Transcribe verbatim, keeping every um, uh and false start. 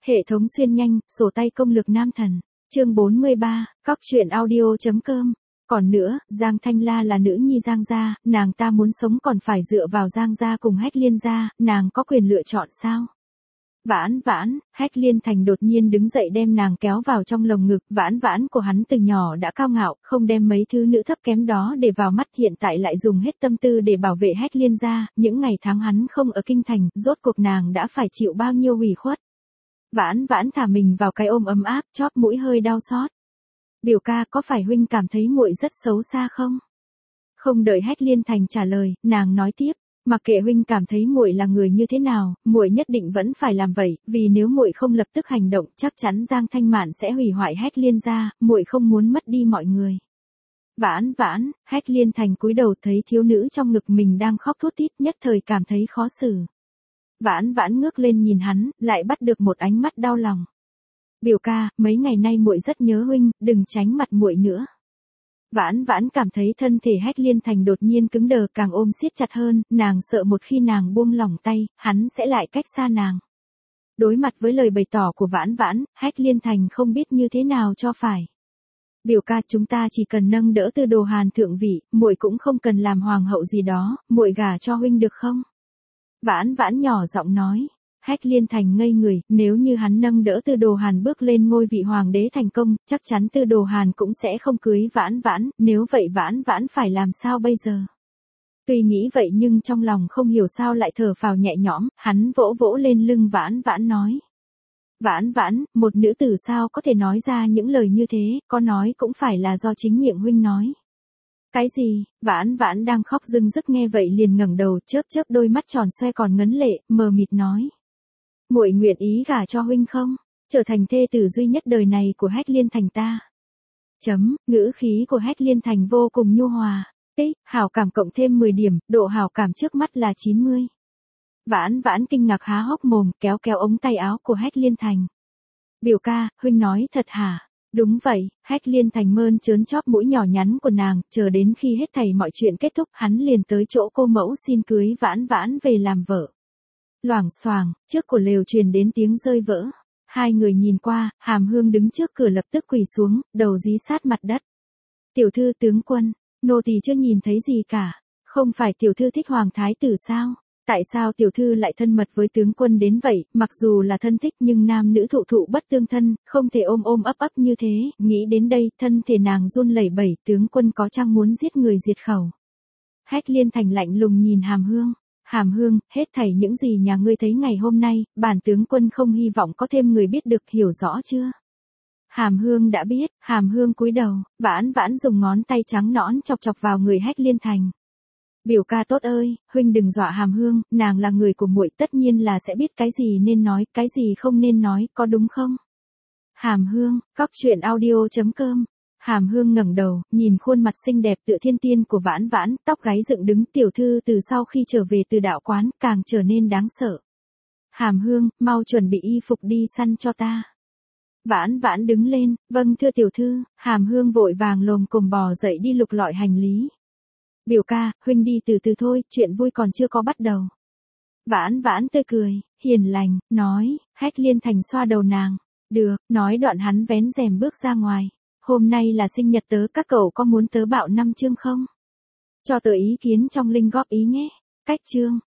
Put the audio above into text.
Hệ thống xuyên nhanh, sổ tay công lược nam thần. Chương bốn mươi ba, cóc truyện audio.com. Còn nữa, Giang Thanh La là nữ nhi Giang gia, nàng ta muốn sống còn phải dựa vào Giang gia cùng Hách Liên gia, nàng có quyền lựa chọn sao? Vãn vãn, Hách Liên Thành đột nhiên đứng dậy đem nàng kéo vào trong lồng ngực, vãn vãn của hắn từ nhỏ đã cao ngạo, không đem mấy thứ nữ thấp kém đó để vào mắt, hiện tại lại dùng hết tâm tư để bảo vệ Hách Liên gia, những ngày tháng hắn không ở kinh thành, rốt cuộc nàng đã phải chịu bao nhiêu ủy khuất. Vãn vãn thả mình vào cái ôm ấm áp, chóp mũi hơi đau xót. Biểu ca, có phải huynh cảm thấy muội rất xấu xa không? Không đợi Hách Liên Thành trả lời, nàng nói tiếp, mặc kệ huynh cảm thấy muội là người như thế nào, muội nhất định vẫn phải làm vậy, vì nếu muội không lập tức hành động, chắc chắn Giang Thanh Mạn sẽ hủy hoại Hách Liên gia, muội không muốn mất đi mọi người. Vãn vãn, Hách Liên Thành cúi đầu thấy thiếu nữ trong ngực mình đang khóc thút thít, nhất thời cảm thấy khó xử. Vãn vãn ngước lên nhìn hắn, lại bắt được một ánh mắt đau lòng. Biểu ca, mấy ngày nay muội rất nhớ huynh, đừng tránh mặt muội nữa. Vãn vãn cảm thấy thân thể Hách Liên Thành đột nhiên cứng đờ, càng ôm siết chặt hơn, nàng sợ một khi nàng buông lỏng tay, hắn sẽ lại cách xa nàng. Đối mặt với lời bày tỏ của vãn vãn, Hách Liên Thành không biết như thế nào cho phải. Biểu ca, chúng ta chỉ cần nâng đỡ Tư Đồ Hàn thượng vị, muội cũng không cần làm hoàng hậu gì đó, muội gả cho huynh được không? Vãn vãn nhỏ giọng nói. Hách Liên Thành ngây người, nếu như hắn nâng đỡ Tư Đồ Hàn bước lên ngôi vị hoàng đế thành công, chắc chắn Tư Đồ Hàn cũng sẽ không cưới vãn vãn, nếu vậy vãn vãn phải làm sao bây giờ? Tuy nghĩ vậy nhưng trong lòng không hiểu sao lại thở phào nhẹ nhõm, hắn vỗ vỗ lên lưng vãn vãn nói. Vãn vãn, một nữ tử sao có thể nói ra những lời như thế, có nói cũng phải là do chính miệng huynh nói. Cái gì? Vãn vãn đang khóc rưng rức nghe vậy liền ngẩng đầu, chớp chớp đôi mắt tròn xoe còn ngấn lệ, mờ mịt nói. Muội nguyện ý gả cho huynh không? Trở thành thê tử duy nhất đời này của Hách Liên Thành ta. Chấm, ngữ khí của Hách Liên Thành vô cùng nhu hòa. Tích, hảo cảm cộng thêm mười điểm, độ hảo cảm trước mắt là chín mươi. Vãn vãn kinh ngạc há hốc mồm, kéo kéo ống tay áo của Hách Liên Thành. Biểu ca, huynh nói thật hả? Đúng vậy, Hách Liên Thành mơn trớn chóp mũi nhỏ nhắn của nàng, chờ đến khi hết thảy mọi chuyện kết thúc, hắn liền tới chỗ cô mẫu xin cưới vãn vãn về làm vợ. Loảng xoảng, trước của lều truyền đến tiếng rơi vỡ. Hai người nhìn qua, Hàm Hương đứng trước cửa lập tức quỳ xuống, đầu dí sát mặt đất. Tiểu thư tướng quân, nô tỳ chưa nhìn thấy gì cả. Không phải tiểu thư thích hoàng thái tử sao? Tại sao tiểu thư lại thân mật với tướng quân đến vậy, mặc dù là thân thích nhưng nam nữ thụ thụ bất tương thân, không thể ôm ôm ấp ấp như thế, nghĩ đến đây, thân thể nàng run lẩy bẩy, tướng quân có chăng muốn giết người diệt khẩu. Hách Liên Thành lạnh lùng nhìn Hàm Hương. Hàm Hương, hết thảy những gì nhà ngươi thấy ngày hôm nay, bản tướng quân không hy vọng có thêm người biết được, hiểu rõ chưa? Hàm Hương đã biết, Hàm Hương cúi đầu, vãn vãn dùng ngón tay trắng nõn chọc chọc vào người Hách Liên Thành. Biểu ca tốt ơi, huynh đừng dọa Hàm Hương, nàng là người của muội, tất nhiên là sẽ biết cái gì nên nói, cái gì không nên nói, có đúng không? Hàm Hương, cóc truyện audio.com. Hàm Hương ngẩng đầu, nhìn khuôn mặt xinh đẹp tựa thiên tiên của vãn vãn, tóc gáy dựng đứng, tiểu thư từ sau khi trở về từ đạo quán, càng trở nên đáng sợ. Hàm Hương, mau chuẩn bị y phục đi săn cho ta. Vãn vãn đứng lên, vâng thưa tiểu thư, Hàm Hương vội vàng lồm cồm bò dậy đi lục lọi hành lý. Biểu ca, huynh đi từ từ thôi, chuyện vui còn chưa có bắt đầu. Vãn vãn tươi cười, hiền lành, nói, Hách Liên Thành xoa đầu nàng. Được, nói đoạn hắn vén rèm bước ra ngoài. Hôm nay là sinh nhật tớ, các cậu có muốn tớ bạo năm chương không? Cho tớ ý kiến trong link góp ý nhé. Cách chương.